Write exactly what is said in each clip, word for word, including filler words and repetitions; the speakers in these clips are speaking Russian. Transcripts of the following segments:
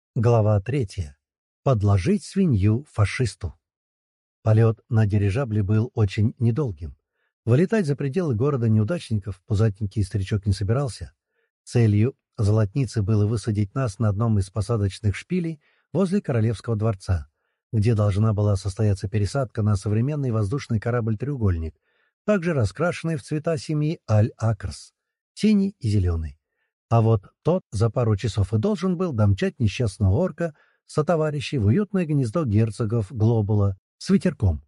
Глава третья. Подложить свинью фашисту. Полет на дирижабле был очень недолгим. Вылетать за пределы города неудачников пузатенький старичок не собирался. Целью золотницы было высадить нас на одном из посадочных шпилей возле Королевского дворца, где должна была состояться пересадка на современный воздушный корабль-треугольник, также раскрашенный в цвета семьи Аль-Акрс — синий и зеленый. А вот тот за пару часов и должен был домчать несчастного орка сотоварищей в уютное гнездо герцогов Глобула с ветерком.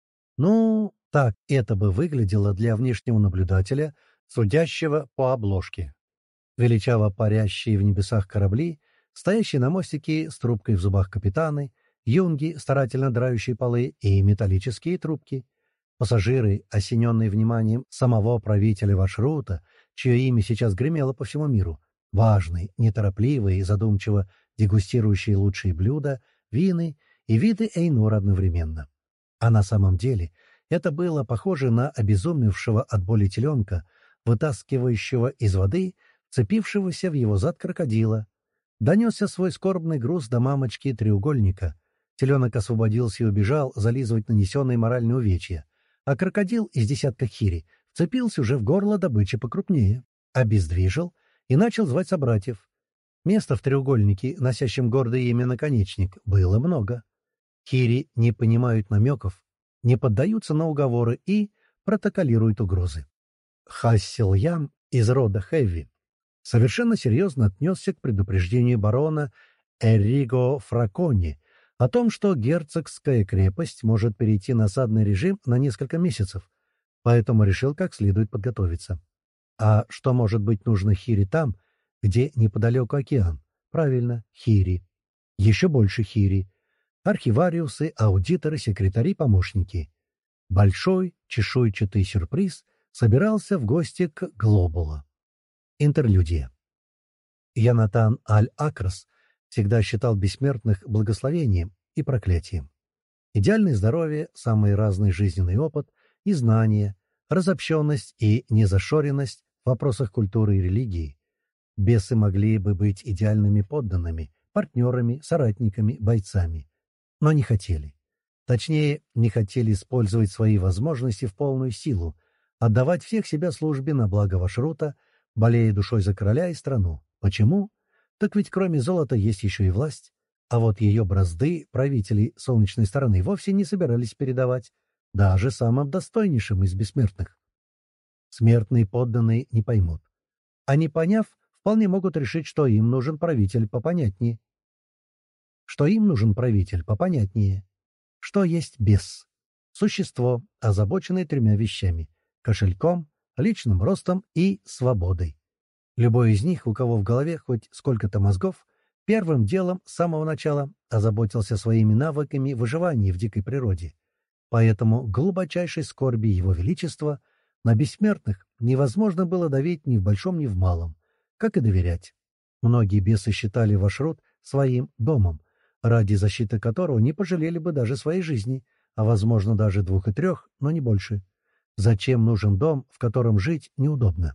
Ну, так это бы выглядело для внешнего наблюдателя, судящего по обложке. Величаво парящие в небесах корабли, стоящие на мостике с трубкой в зубах капитаны, юнги, старательно драющие полы, и металлические трубки. Пассажиры, осененные вниманием самого правителя маршрута, чье имя сейчас гремело по всему миру, важные, неторопливые и задумчиво дегустирующие лучшие блюда, вины и виды Эйнора одновременно. А на самом деле это было похоже на обезумевшего от боли теленка, вытаскивающего из воды вцепившегося в его зад крокодила. Донесся свой скорбный груз до мамочки треугольника. Теленок освободился и убежал зализывать нанесенные моральные увечья, а крокодил из десятка хири вцепился уже в горло добычи покрупнее, обездвижил и начал звать собратьев. Места в треугольнике, носящем гордое имя наконечник, было много. Хири не понимают намеков, не поддаются на уговоры и протоколируют угрозы. Хассилям из рода Хэви совершенно серьезно отнесся к предупреждению барона Эрриго Фракони о том, что герцогская крепость может перейти на осадный режим на несколько месяцев, поэтому решил как следует подготовиться. А что может быть нужно Хири там, где неподалеку океан? Правильно, Хири. Еще больше Хири. Архивариусы, аудиторы, секретари, помощники. Большой чешуйчатый сюрприз собирался в гости к Глобула. Интерлюдия. Янатан Аль-Акрас всегда считал бессмертных благословением и проклятием. Идеальное здоровье, самый разный жизненный опыт и знания, разобщенность и незашоренность в вопросах культуры и религии. Бесы могли бы быть идеальными подданными, партнерами, соратниками, бойцами. Но не хотели. Точнее, не хотели использовать свои возможности в полную силу, отдавать всех себя службе на благо Вашрута, болея душой за короля и страну. Почему? Так ведь кроме золота есть еще и власть. А вот ее бразды правители солнечной стороны вовсе не собирались передавать даже самым достойнейшим из бессмертных. Смертные подданные не поймут. А не поняв, вполне могут решить, что им нужен правитель попонятнее. Что им нужен правитель попонятнее. Что есть бес? Существо, озабоченное тремя вещами — кошельком, личным ростом и свободой. Любой из них, у кого в голове хоть сколько-то мозгов, первым делом с самого начала озаботился своими навыками выживания в дикой природе. Поэтому глубочайшей скорби Его Величества на бессмертных невозможно было давить ни в большом, ни в малом, как и доверять. Многие бесы считали Вашрут своим домом, ради защиты которого не пожалели бы даже своей жизни, а, возможно, даже двух и трех, но не больше. Зачем нужен дом, в котором жить неудобно?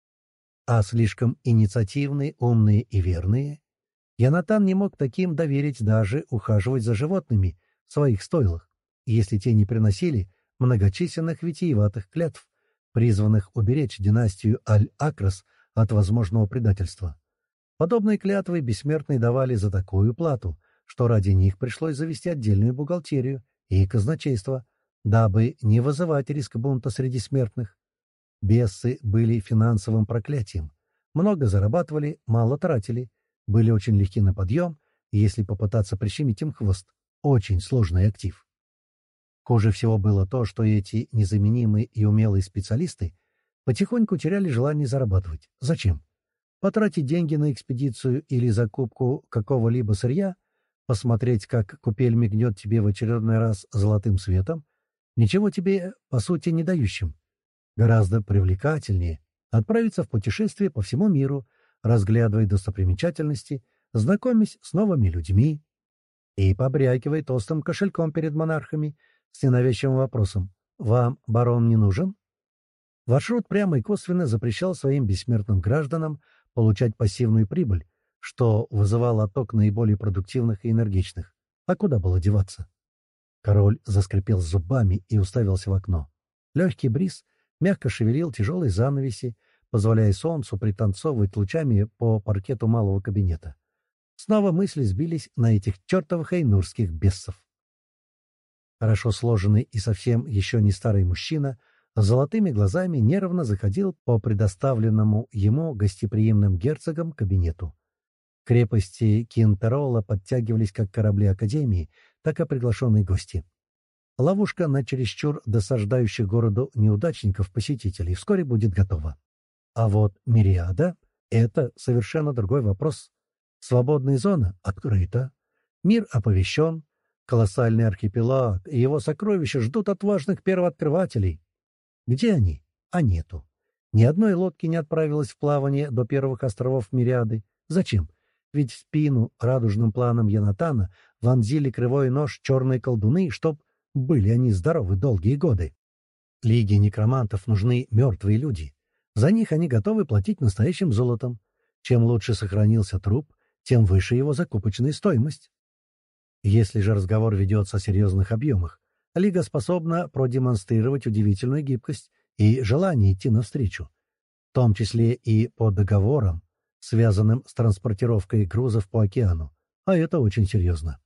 А слишком инициативные, умные и верные? Янатан не мог таким доверить даже ухаживать за животными в своих стойлах, если те не приносили многочисленных витиеватых клятв, призванных уберечь династию Аль-Акрас от возможного предательства. Подобные клятвы бессмертные давали за такую плату, что ради них пришлось завести отдельную бухгалтерию и казначейство, дабы не вызывать риск бунта среди смертных. Бесы были финансовым проклятием. Много зарабатывали, мало тратили, были очень легки на подъем, и если попытаться прищемить им хвост, очень сложный актив. Хуже всего было то, что эти незаменимые и умелые специалисты потихоньку теряли желание зарабатывать. Зачем? Потратить деньги на экспедицию или закупку какого-либо сырья, посмотреть, как купель мигнет тебе в очередной раз золотым светом, ничего тебе, по сути, не дающим. Гораздо привлекательнее отправиться в путешествие по всему миру, разглядывая достопримечательности, знакомясь с новыми людьми и побрякивая толстым кошельком перед монархами с ненавязчивым вопросом: «Вам барон не нужен?» Маршрут прямо и косвенно запрещал своим бессмертным гражданам получать пассивную прибыль, что вызывало отток наиболее продуктивных и энергичных. А куда было деваться? Король заскрипел зубами и уставился в окно. Легкий бриз мягко шевелил тяжелые занавеси, позволяя солнцу пританцовывать лучами по паркету малого кабинета. Снова мысли сбились на этих чертовых айнурских бесов. Хорошо сложенный и совсем еще не старый мужчина с золотыми глазами нервно заходил по предоставленному ему гостеприимным герцогам кабинету. Крепости Кинтерола подтягивались как корабли Академии, так и приглашенные гости. Ловушка на чересчур досаждающих городу неудачников-посетителей вскоре будет готова. А вот Мириада — это совершенно другой вопрос. Свободная зона открыта, мир оповещен, колоссальный архипелаг и его сокровища ждут отважных первооткрывателей. Где они? А нету. Ни одной лодки не отправилась в плавание до первых островов Мириады. Зачем? Ведь в спину радужным планом Янатана вонзили кривой нож черные колдуны, чтоб были они здоровы долгие годы. Лиге некромантов нужны мертвые люди. За них они готовы платить настоящим золотом. Чем лучше сохранился труп, тем выше его закупочная стоимость. Если же разговор ведется о серьезных объемах, Лига способна продемонстрировать удивительную гибкость и желание идти навстречу, в том числе и по договорам, связанным с транспортировкой грузов по океану, а это очень серьезно.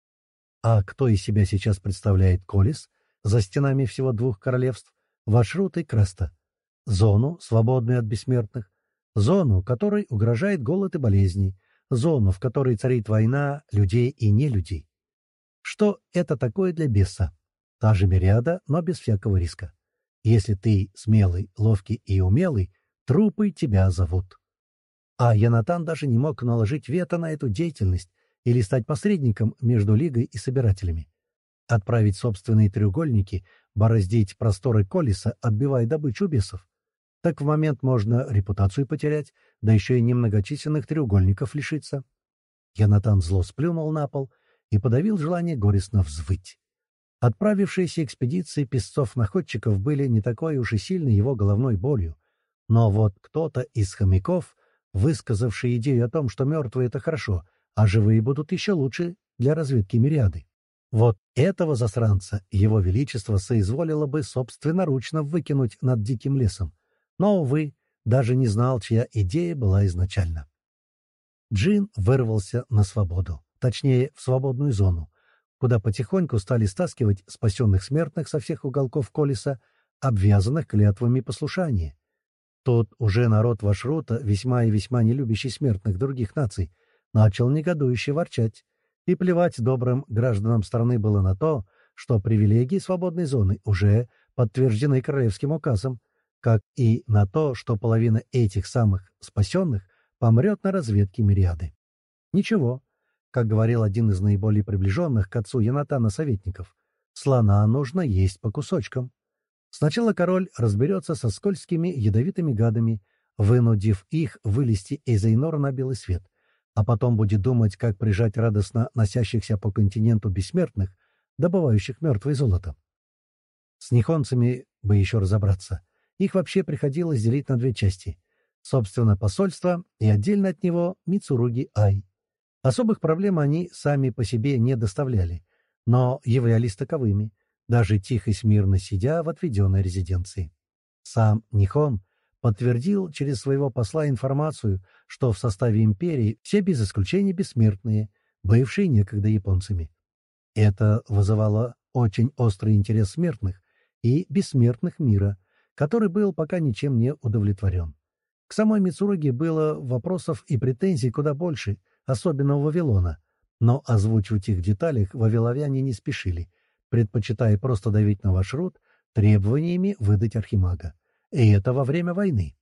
А кто из себя сейчас представляет Колис за стенами всего двух королевств, Вашрут и Краста? Зону, свободную от бессмертных, зону, которой угрожает голод и болезни, зону, в которой царит война людей и нелюдей. Что это такое для беса? Та же Мириада, но без всякого риска. Если ты смелый, ловкий и умелый, трупы тебя зовут. А Янатан даже не мог наложить вето на эту деятельность или стать посредником между Лигой и собирателями. Отправить собственные треугольники, бороздить просторы Колиса, отбивая добычу бесов. Так в момент можно репутацию потерять, да еще и немногочисленных треугольников лишиться. Янатан зло сплюнул на пол и подавил желание горестно взвыть. Отправившиеся экспедиции песцов-находчиков были не такой уж и сильной его головной болью. Но вот кто-то из хомяков, высказавший идею о том, что мертвые — это хорошо, а живые будут еще лучше для разведки Мириады. Вот этого засранца его величество соизволило бы собственноручно выкинуть над диким лесом. Но, увы, даже не знал, чья идея была изначально. Джин вырвался на свободу, точнее, в свободную зону, куда потихоньку стали стаскивать спасенных смертных со всех уголков Колиса, обвязанных клятвами послушания. Тут уже народ Вашрута, весьма и весьма не любящий смертных других наций, начал негодующе ворчать, и плевать добрым гражданам страны было на то, что привилегии свободной зоны уже подтверждены королевским указом, как и на то, что половина этих самых спасенных помрет на разведке Мириады. Ничего, как говорил один из наиболее приближенных к отцу Янатана советников, слона нужно есть по кусочкам. Сначала король разберется со скользкими ядовитыми гадами, вынудив их вылезти из Эйнора на белый свет, а потом будет думать, как прижать радостно носящихся по континенту бессмертных, добывающих мертвое золото. С нихонцами бы еще разобраться. Их вообще приходилось делить на две части. Собственно, посольство и отдельно от него Мицуруги-Ай. Особых проблем они сами по себе не доставляли, но являлись таковыми, даже тихо и смирно сидя в отведенной резиденции. Сам Нихон подтвердил через своего посла информацию, что в составе империи все без исключения бессмертные, бывшие некогда японцами. Это вызывало очень острый интерес смертных и бессмертных мира, который был пока ничем не удовлетворен. К самой Мицуруги было вопросов и претензий куда больше, особенно у Вавилона, но озвучивать их в деталях вавиловяне не спешили, предпочитая просто давить на Вашрут требованиями выдать архимага. И это во время войны.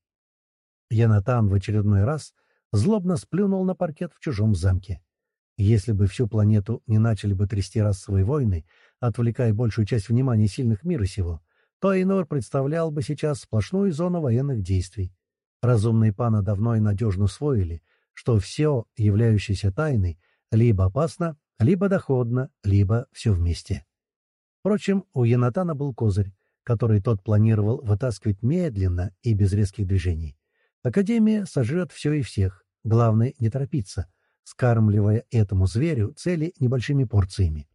Янатан в очередной раз злобно сплюнул на паркет в чужом замке. Если бы всю планету не начали бы трясти расовые войны, отвлекая большую часть внимания сильных мира сего, то Эйнор представлял бы сейчас сплошную зону военных действий. Разумные пана давно и надежно усвоили, что все, являющееся тайной, либо опасно, либо доходно, либо все вместе. Впрочем, у Янатана был козырь, который тот планировал вытаскивать медленно и без резких движений. Академия сожрет все и всех. Главное — не торопиться. скармливая этому зверю цели небольшими порциями.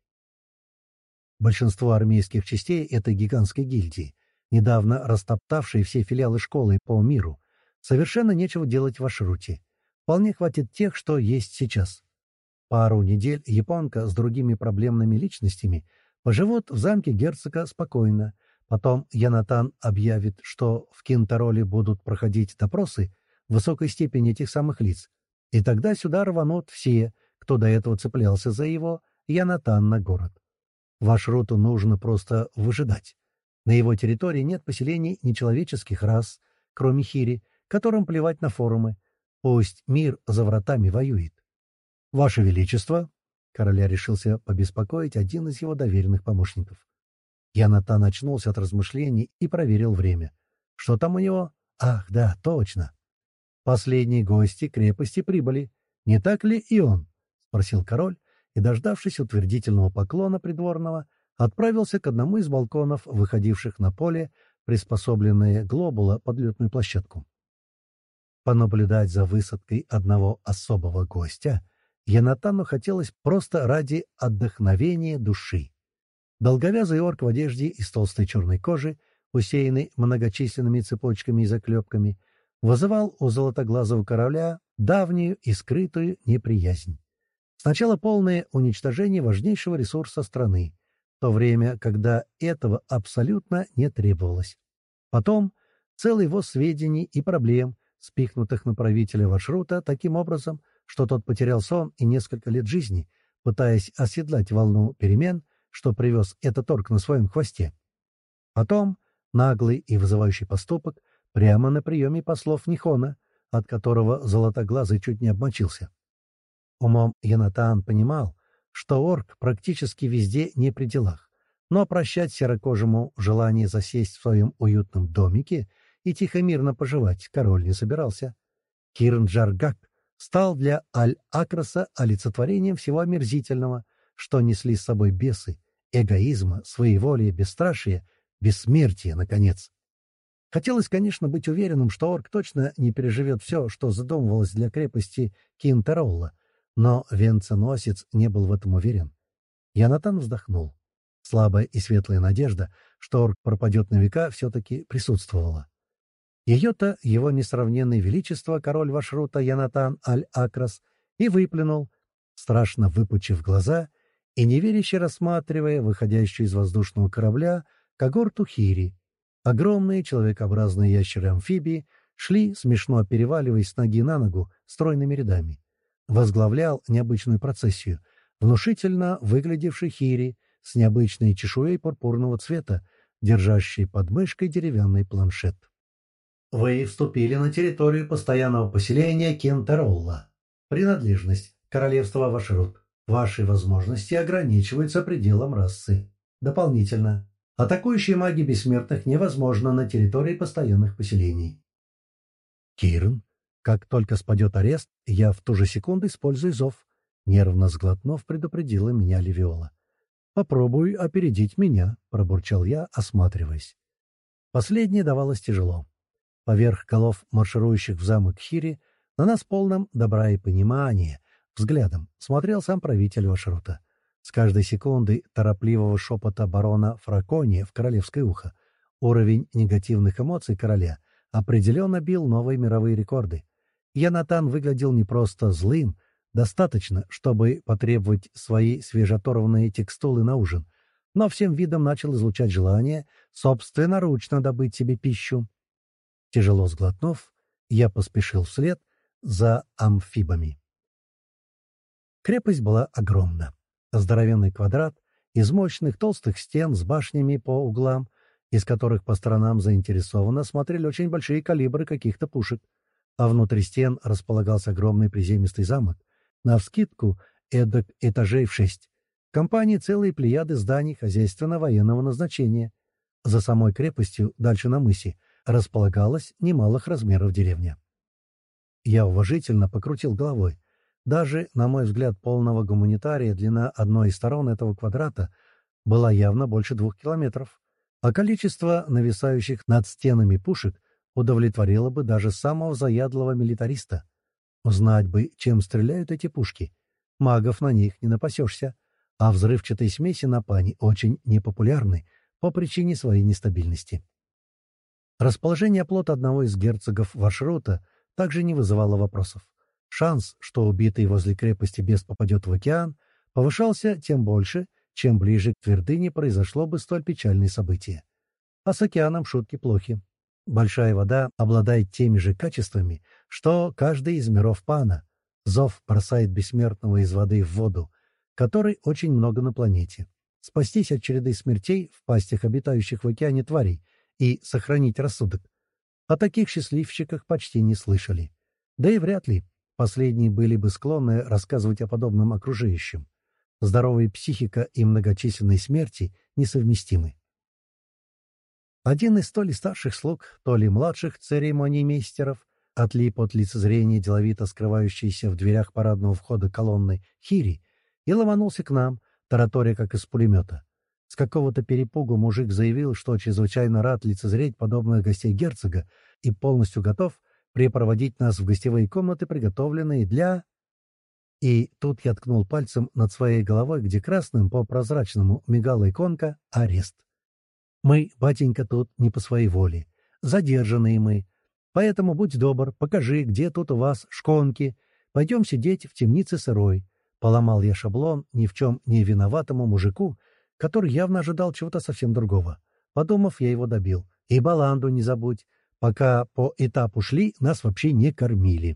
Большинство армейских частей этой гигантской гильдии, недавно растоптавшие все филиалы школы по миру, совершенно нечего делать в Ашруте. Вполне хватит тех, что есть сейчас. Пару недель японка с другими проблемными личностями поживут в замке герцога спокойно. Потом Янатан объявит, что в Кинтароле будут проходить допросы высокой степени этих самых лиц, и тогда сюда рванут все, кто до этого цеплялся за его Янатан на город. Вашруту нужно просто выжидать. На его территории нет поселений нечеловеческих рас, кроме Хири, которым плевать на форумы. Пусть мир за вратами воюет. «Ваше Величество!» — короля решился побеспокоить один из его доверенных помощников. Янатан очнулся от размышлений и проверил время. «Что там у него? Ах, да, точно. Последние гости крепости прибыли. Не так ли и он?» — спросил король, и, дождавшись утвердительного поклона придворного, отправился к одному из балконов, выходивших на поле, приспособленное глобула под летную площадку. Понаблюдать за высадкой одного особого гостя Янатану хотелось просто ради отдохновения души. Долговязый орк в одежде из толстой черной кожи, усеянный многочисленными цепочками и заклепками, вызывал у золотоглазого короля давнюю и скрытую неприязнь. Сначала полное уничтожение важнейшего ресурса страны, в то время, когда этого абсолютно не требовалось. Потом целый воз сведений и проблем, спихнутых на правителя Вашрута таким образом, что тот потерял сон и несколько лет жизни, пытаясь оседлать волну перемен, что привез этот орк на своем хвосте. Потом наглый и вызывающий поступок прямо на приеме послов Нихона, от которого Золотоглазый чуть не обмочился. Умом Янатан понимал, что орк практически везде не при делах, но прощать серокожему желание засесть в своем уютном домике и тихо-мирно поживать король не собирался. Кирн-Джар-Гак стал для Аль-Акраса олицетворением всего омерзительного, что несли с собой бесы, эгоизма, своеволия, бесстрашия, бессмертия, наконец. Хотелось, конечно, быть уверенным, что орк точно не переживет все, что задумывалось для крепости Кинтаролла, но венценосец не был в этом уверен. Янатан вздохнул. Слабая и светлая надежда, что орк пропадет на века, все-таки присутствовала. Ее-то его несравненное величество, король Вашрута Янатан Аль-Акрас, и выплюнул, страшно выпучив глаза и неверяще рассматривая выходящую из воздушного корабля когорту Хири. Огромные человекообразные ящеры-амфибии шли, смешно переваливаясь с ноги на ногу, стройными рядами. Возглавлял необычную процессию внушительно выглядевший Хири с необычной чешуей пурпурного цвета, держащий под мышкой деревянный планшет. Вы вступили на территорию постоянного поселения Кинтаролла. Принадлежность. Королевство Вашрут. Ваши возможности ограничиваются пределом расы. Дополнительно. Атакующие маги бессмертных невозможно на территории постоянных поселений. Кирн. Как только спадет арест, я в ту же секунду использую зов. Нервно сглотнув, предупредила меня Левиола. «Попробуй опередить меня», — пробурчал я, осматриваясь. Последнее давалось тяжело. Поверх голов марширующих в замок Хири на нас полным добра и понимания взглядом смотрел сам правитель Вашрута. С каждой секундой торопливого шепота барона Фракония в королевское ухо уровень негативных эмоций короля определенно бил новые мировые рекорды. Янатан выглядел не просто злым, достаточно, чтобы потребовать свои свежеоторванные текстулы на ужин, но всем видом начал излучать желание собственноручно добыть себе пищу. Тяжело сглотнув, я поспешил вслед за амфибами. Крепость была огромна. Здоровенный квадрат из мощных толстых стен с башнями по углам, из которых по сторонам заинтересованно смотрели очень большие калибры каких-то пушек, а внутри стен располагался огромный приземистый замок, навскидку эдак этажей в шесть. В компании целые плеяды зданий хозяйственно-военного назначения. За самой крепостью, дальше на мысе, располагалась немалых размеров деревня. Я уважительно покрутил головой. Даже, на мой взгляд, полного гуманитария длина одной из сторон этого квадрата была явно больше двух километров, а количество нависающих над стенами пушек удовлетворило бы даже самого заядлого милитариста. Узнать бы, чем стреляют эти пушки. Магов на них не напасешься, а взрывчатые смеси на пани очень непопулярны по причине своей нестабильности. Расположение оплота одного из герцогов Вашрута также не вызывало вопросов. Шанс, что убитый возле крепости бес попадет в океан, повышался тем больше, чем ближе к твердыне произошло бы столь печальное событие. А с океаном шутки плохи. Большая вода обладает теми же качествами, что каждый из миров Пана. Зов бросает бессмертного из воды в воду, которой очень много на планете. Спастись от череды смертей в пастях обитающих в океане тварей и сохранить рассудок. О таких счастливчиках почти не слышали. Да и вряд ли последние были бы склонны рассказывать о подобном окружающим. Здоровая психика и многочисленные смерти несовместимы. Один из то ли старших слуг, то ли младших церемониймейстеров отлип от лицезрения деловито скрывающейся в дверях парадного входа колонны Хири и ломанулся к нам, тараторя как из пулемета. С какого-то перепугу мужик заявил, что чрезвычайно рад лицезреть подобных гостей герцога и полностью готов припроводить нас в гостевые комнаты, приготовленные для... И тут я ткнул пальцем над своей головой, где красным по прозрачному мигала иконка «Арест». Мы, батенька, тут не по своей воле. Задержанные мы. Поэтому будь добр, покажи, где тут у вас шконки. Пойдем сидеть в темнице сырой. Поломал я шаблон ни в чем не виноватому мужику, который явно ожидал чего-то совсем другого. Подумав, я его добил. И баланду не забудь. Пока по этапу шли, нас вообще не кормили.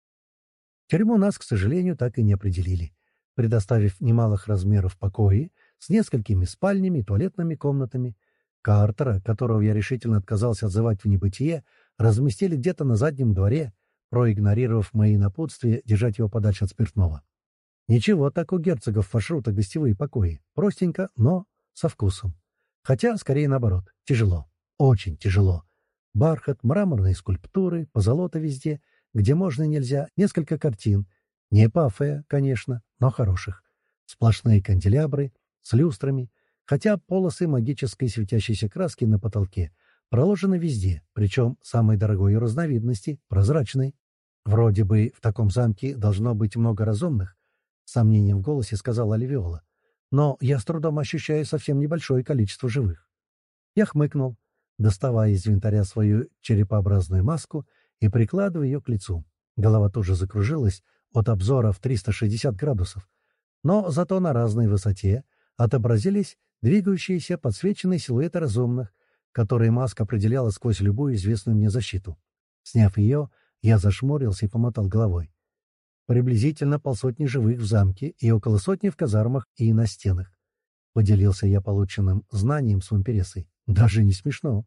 Тюрьму нас, к сожалению, так и не определили, предоставив немалых размеров покои с несколькими спальнями и туалетными комнатами. Картера, которого я решительно отказался отзывать в небытие, разместили где-то на заднем дворе, проигнорировав мои напутствия держать его подальше от спиртного. Ничего, так у герцогов Фашрута гостевые покои. Простенько, но со вкусом. Хотя, скорее наоборот, тяжело. Очень тяжело. Бархат, мраморные скульптуры, позолота везде, где можно и нельзя, несколько картин. Не пафая, конечно, но хороших. Сплошные канделябры с люстрами, хотя полосы магической светящейся краски на потолке проложены везде, причем самой дорогой ее разновидности — прозрачной. Вроде бы в таком замке должно быть много разумных, с сомнением в голосе сказала Оливиола. Но я с трудом ощущаю совсем небольшое количество живых. Я хмыкнул, доставая из инвентаря свою черепообразную маску и прикладывая ее к лицу. Голова тоже закружилась от обзора в триста шестьдесят градусов, но зато на разной высоте отобразились двигающиеся подсвеченные силуэты разумных, которые маска определяла сквозь любую известную мне защиту. Сняв ее, я зашмурился и помотал головой. Приблизительно полсотни живых в замке и около сотни в казармах и на стенах. Поделился я полученным знанием с вампиресой. Даже не смешно.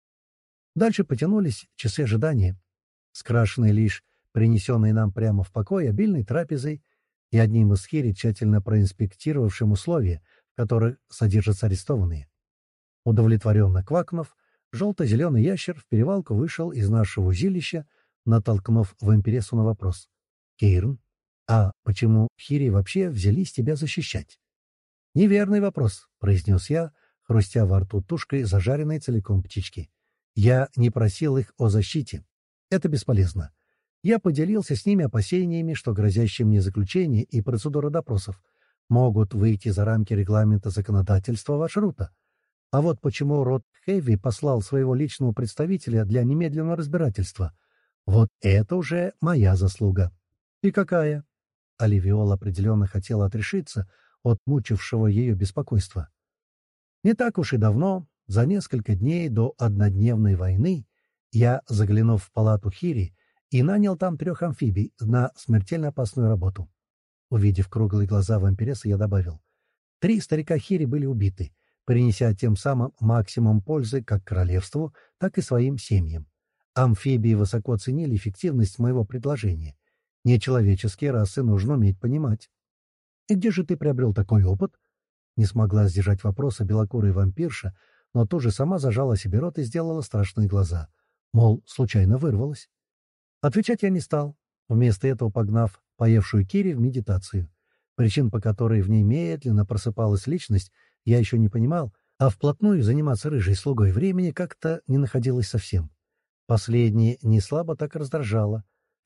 Дальше потянулись часы ожидания, скрашенные лишь принесенные нам прямо в покой обильной трапезой и одним из хири, тщательно проинспектировавшим условия, в которых содержатся арестованные. Удовлетворенно квакнув, желто-зеленый ящер в перевалку вышел из нашего узилища, натолкнув вампиресу на вопрос. «Кейрн, а почему хири вообще взялись тебя защищать?» «Неверный вопрос», — произнес я, хрустя во рту тушкой зажаренной целиком птички. «Я не просил их о защите. Это бесполезно. Я поделился с ними опасениями, что грозящие мне заключение и процедура допросов могут выйти за рамки регламента законодательства Вашрута. А вот почему род Хэви послал своего личного представителя для немедленного разбирательства, вот это уже моя заслуга». «И какая?» Оливиола определенно хотела отрешиться от мучившего ее беспокойства. Не так уж и давно, за несколько дней до однодневной войны, я, заглянув в палату Хири, и нанял там трех амфибий на смертельно опасную работу. Увидев круглые глаза вампирессы, я добавил. Три старика Хири были убиты, принеся тем самым максимум пользы как королевству, так и своим семьям. Амфибии высоко ценили эффективность моего предложения. Нечеловеческие расы нужно уметь понимать. «И где же ты приобрел такой опыт?» Не смогла сдержать вопроса белокурая вампирша, но тут же сама зажала себе рот и сделала страшные глаза. Мол, случайно вырвалась. Отвечать я не стал, вместо этого погнав поевшую Кири в медитацию. Причин, по которой в ней медленно просыпалась личность, я еще не понимал, а вплотную заниматься рыжей слугой времени как-то не находилось совсем. Последнее не слабо так раздражало.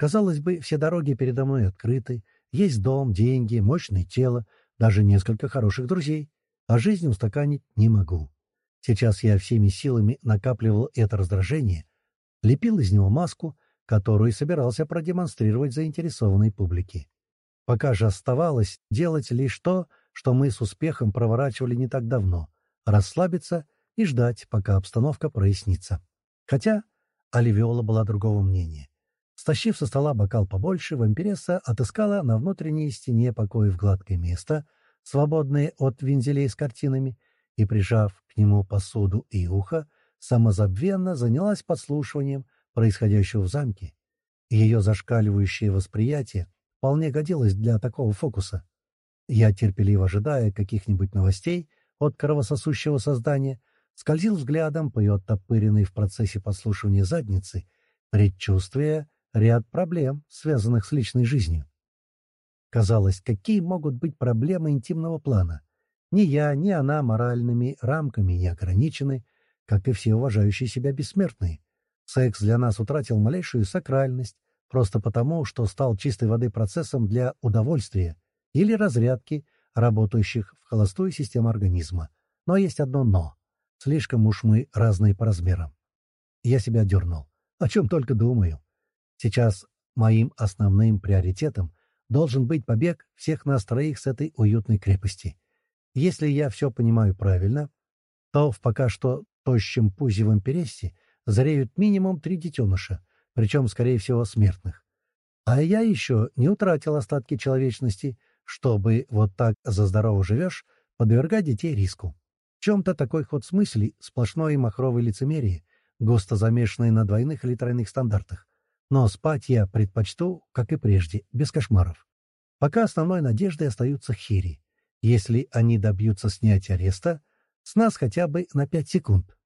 Казалось бы, все дороги передо мной открыты, есть дом, деньги, мощное тело, даже несколько хороших друзей, а жизнь устаканить не могу. Сейчас я всеми силами накапливал это раздражение, лепил из него маску, которую и собирался продемонстрировать заинтересованной публике. Пока же оставалось делать лишь то, что мы с успехом проворачивали не так давно — расслабиться и ждать, пока обстановка прояснится. Хотя Оливиола была другого мнения. Стащив со стола бокал побольше, вампиресса отыскала на внутренней стене покоев гладкое место, свободное от вензелей с картинами, и, прижав к нему посуду и ухо, самозабвенно занялась подслушиванием происходящего в замке. Ее зашкаливающее восприятие вполне годилось для такого фокуса. Я, терпеливо ожидая каких-нибудь новостей от кровососущего создания, скользил взглядом по ее оттопыренной в процессе подслушивания задницы, предчувствуя ряд проблем, связанных с личной жизнью. Казалось, какие могут быть проблемы интимного плана? Ни я, ни она моральными рамками не ограничены, как и все уважающие себя бессмертные. Секс для нас утратил малейшую сакральность, просто потому, что стал чистой воды процессом для удовольствия или разрядки работающих в холостую систему организма. Но есть одно «но». Слишком уж мы разные по размерам. Я себя дернул. О чем только думаю. Сейчас моим основным приоритетом должен быть побег всех нас троих с этой уютной крепости. Если я все понимаю правильно, то в пока что тощем пузе вампирессе зреют минимум три детеныша, причем, скорее всего, смертных. А я еще не утратил остатки человечности, чтобы вот так за здорово живешь, подвергать детей риску. В чем-то такой ход с мыслей, сплошное махровое лицемерие, густо замешанное на двойных или тройных стандартах. Но спать я предпочту, как и прежде, без кошмаров. Пока основной надеждой остаются хири. Если они добьются снятия ареста, с нас хотя бы на пять секунд.